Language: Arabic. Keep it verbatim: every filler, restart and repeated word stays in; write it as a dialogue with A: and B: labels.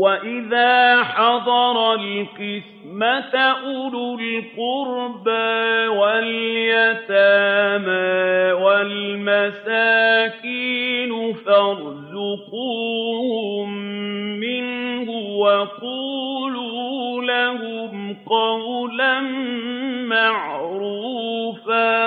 A: وَإِذَا حَضَرَ الْقِسْمَةَ أُولُو الْقُرْبَىٰ وَالْيَتَامَىٰ وَالْمَسَاكِينُ فَارْزُقُوهُم مِّنْهُ وَقُولُوا لَهُمْ قَوْلًا مَّعْرُوفًا